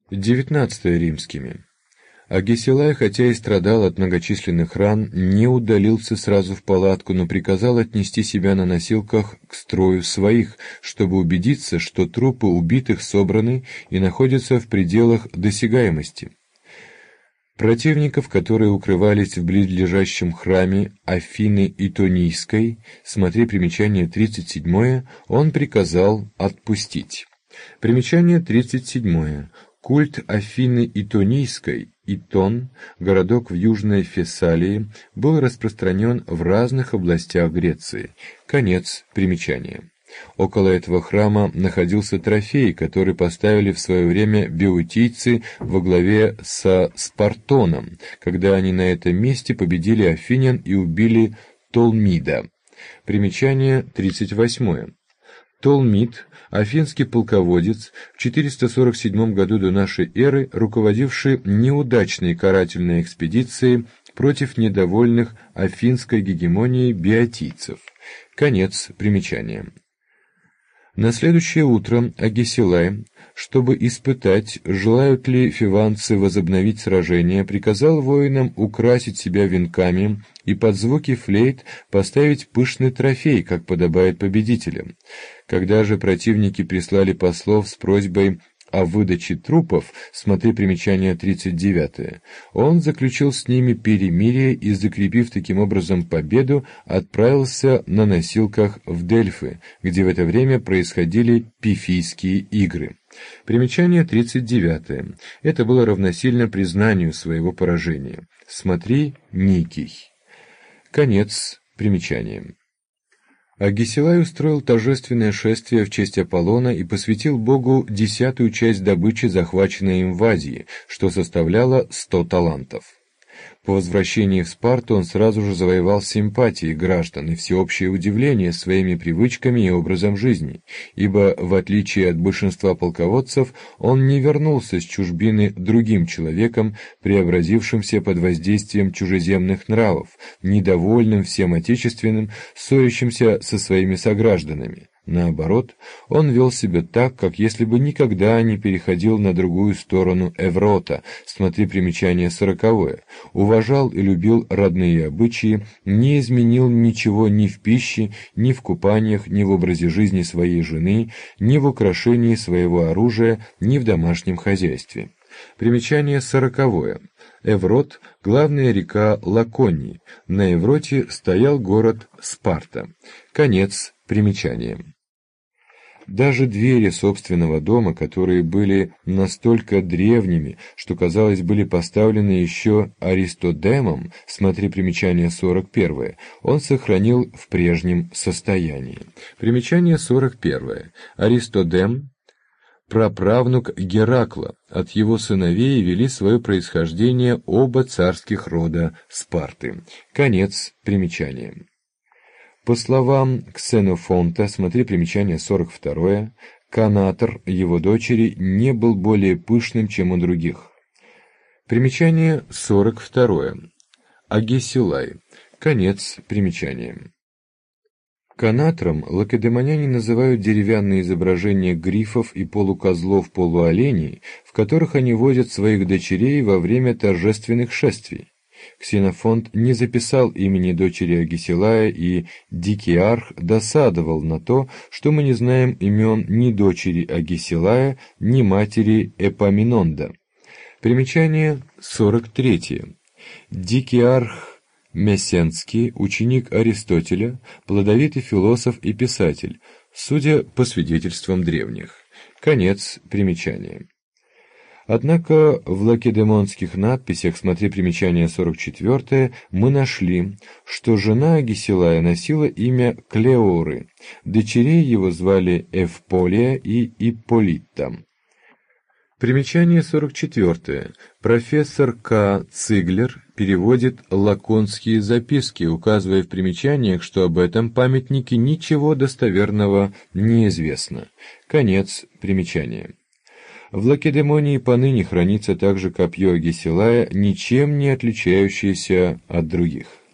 XIX римскими. Агесилай, хотя и страдал от многочисленных ран, не удалился сразу в палатку, но приказал отнести себя на носилках к строю своих, чтобы убедиться, что трупы убитых собраны и находятся в пределах досягаемости. Противников, которые укрывались в близлежащем храме Афины Итонийской, смотри примечание 37, он приказал отпустить. Примечание 37. Культ Афины Итонийской, Итон, городок в Южной Фессалии, был распространен в разных областях Греции. Конец примечания. Около этого храма находился трофей, который поставили в свое время беотийцы во главе со Спартоном, когда они на этом месте победили афинян и убили Толмида. Примечание 38. Толмид, афинский полководец, в 447 году до нашей эры, руководивший неудачной карательной экспедицией против недовольных афинской гегемонией беотийцев. Конец примечания. На следующее утро Агесилай, чтобы испытать, желают ли фиванцы возобновить сражение, приказал воинам украсить себя венками и под звуки флейт поставить пышный трофей, как подобает победителям. Когда же противники прислали послов с просьбой о выдаче трупов, смотри примечание 39, он заключил с ними перемирие и, закрепив таким образом победу, отправился на носилках в Дельфы, где в это время происходили пифийские игры. Примечание 39. Это было равносильно признанию своего поражения. Смотри Никий. Конец примечания. Агесилай устроил торжественное шествие в честь Аполлона и посвятил Богу 10-ю часть добычи, захваченной им в Азии, что составляло 100 талантов. По возвращении в Спарту он сразу же завоевал симпатии граждан и всеобщее удивление своими привычками и образом жизни, ибо, в отличие от большинства полководцев, он не вернулся с чужбины другим человеком, преобразившимся под воздействием чужеземных нравов, недовольным всем отечественным, ссорящимся со своими согражданами. Наоборот, он вел себя так, как если бы никогда не переходил на другую сторону Эврота, смотри примечание 40, уважал и любил родные обычаи, не изменил ничего ни в пище, ни в купаниях, ни в образе жизни своей жены, ни в украшении своего оружия, ни в домашнем хозяйстве. Примечание 40. Эврот – главная река Лаконии. На Эвроте стоял город Спарта. Конец примечания. Даже двери собственного дома, которые были настолько древними, что, казалось, были поставлены еще Аристодемом, смотри примечание 41, он сохранил в прежнем состоянии. Примечание 41. Аристодем – праправнук Геракла, от его сыновей вели свое происхождение оба царских рода Спарты. Конец примечания. По словам Ксенофонта, смотри примечание 42, Канатор, его дочери, не был более пышным, чем у других. Примечание 42. Агесилай. Конец примечания. Канатром лакедемоняне называют деревянные изображения грифов и полукозлов-полуоленей, в которых они возят своих дочерей во время торжественных шествий. Ксенофонт не записал имени дочери Агесилая, и Дикиарх досадовал на то, что мы не знаем имен ни дочери Агесилая, ни матери Эпаминонда. Примечание 43. Дикиарх Мессенский, ученик Аристотеля, плодовитый философ и писатель, судя по свидетельствам древних. Конец примечания. Однако в лакедемонских надписях, смотри примечание 44, мы нашли, что жена Агесилая носила имя Клеоры, дочерей его звали Эвполия и Ипполита. Примечание 44. Профессор К. Циглер переводит лаконские записки, указывая в примечаниях, что об этом памятнике ничего достоверного не известно. Конец примечания. В Лакедемонии поныне хранится также копье Агесилая, ничем не отличающееся от других.